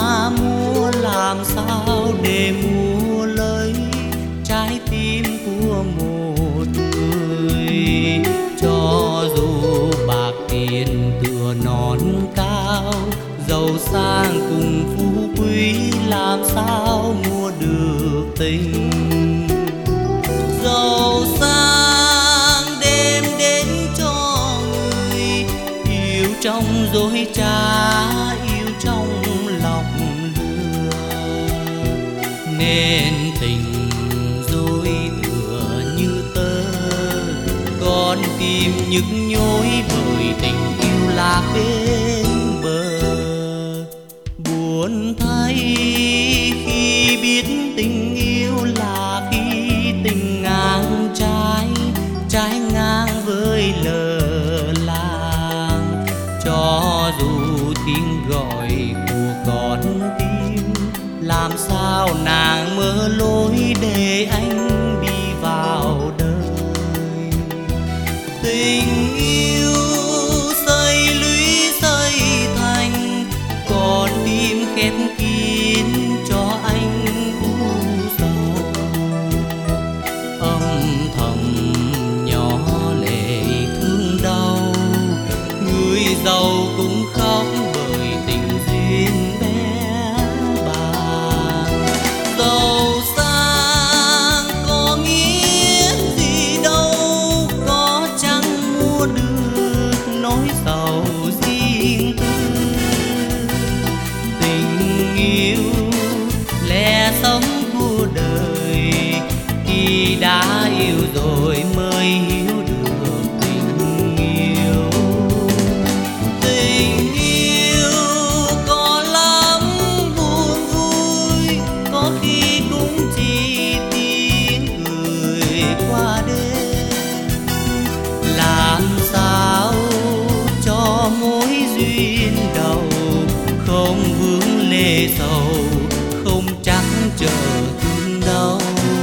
ta mua làm sao để mua lấy trái tim của một người. Cho dù bạc tiền tựa non cao, giàu sang cùng phú quý, làm sao mua được tình. Giàu sang đem đến cho người yêu trong dối trá, yêu trong lòng lừa. Nên tình dối tựa như tơ, con tim nhức nhối bởi tình yêu lạc bên bờ. Buồn thay khi biết tình yêu là khi tình ngang trái, trái ngang với lờ làng. Cho dù tiếng gọi của con tim, làm sao nàng mở lối để anh đi vào đời. Tình yêu xây lũy xây thành, con tim khép kín cho anh u sầu. Âm thầm nhỏ lệ thương đau, người giàu cũng khóc bởi tình duyên bé bàng. Giàu sang có nghĩa gì đâu, có chẳng mua được nỗi sầu riêng tư. Tình yêu lẽ sống của đời, khi đã yêu rồi mới hiểu được tình yêu. Tình yêu có lắm buồn vui, có khi cũng chỉ tiếng cười qua đêm. Làm sao cho mối duyên đầu không vướng lệ sầu, không chắc chờ thương đâu.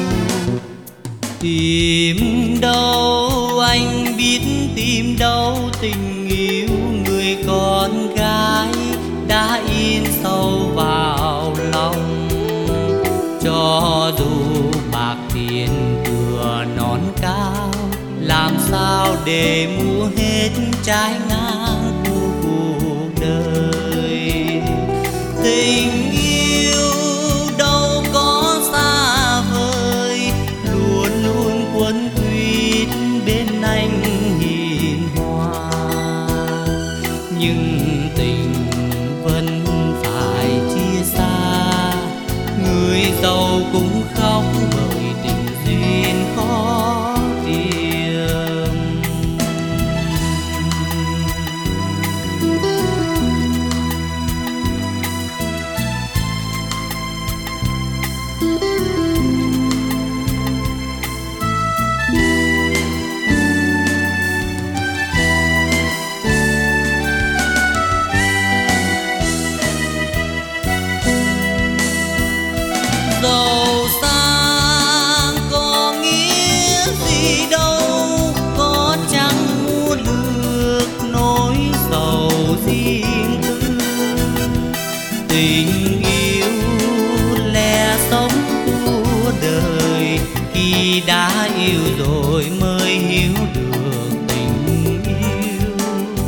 Tìm đâu anh biết tìm đâu tình yêu người con gái đã in sâu vào lòng. Cho dù bạc tiền tựa non cao, làm sao để mua hết trái ngang của cuộc đời. Tình yêu đâu có xa vời, luôn luôn quấn quýt bên anh hiền hòa. Nhưng tình vẫn phải chia xa, người giàu cũng khóc bởi tình duyên khó tìm. Giàu sang có nghĩa gì đâu, có chẳng mua được nỗi sầu riêng tư. Tình yêu lẽ sống của đời, khi đã yêu rồi mới hiểu được tình yêu.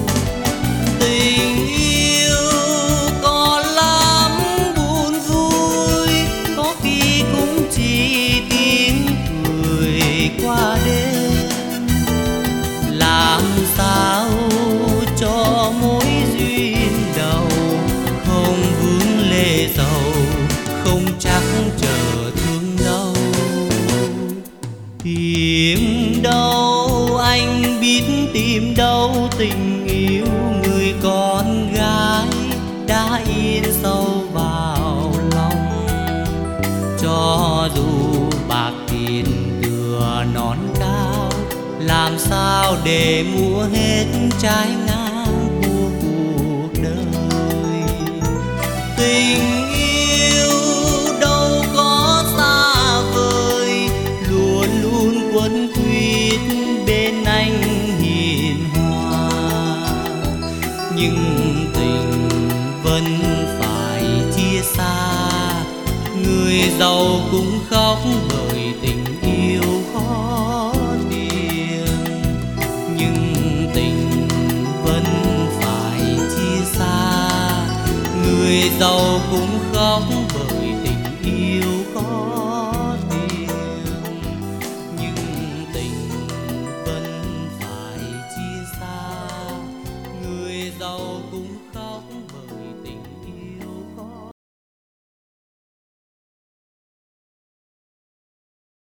Tình yêu có lắm buồn vui, có khi cũng chỉ tiếng cười qua đêm. Làm sao cho mối duyên đầu không vướng lệ sầu, không chắc chờ thương đâu. Tìm đâu anh biết tìm đâu tình yêu người con gái đã in sâu vào lòng. Cho dù bạc tiền tựa non cao, làm sao để mua hết trái ngang của cuộc đời. Tình yêu đâu có xa vời, luôn luôn quấn quýt bên anh hiền hòa. Nhưng tình vẫn phải chia chia xa. Người giàu cũng khóc bởi tình yêu khó tiền, nhưng tình vẫn phải chia xa. Người giàu cũng khóc bởi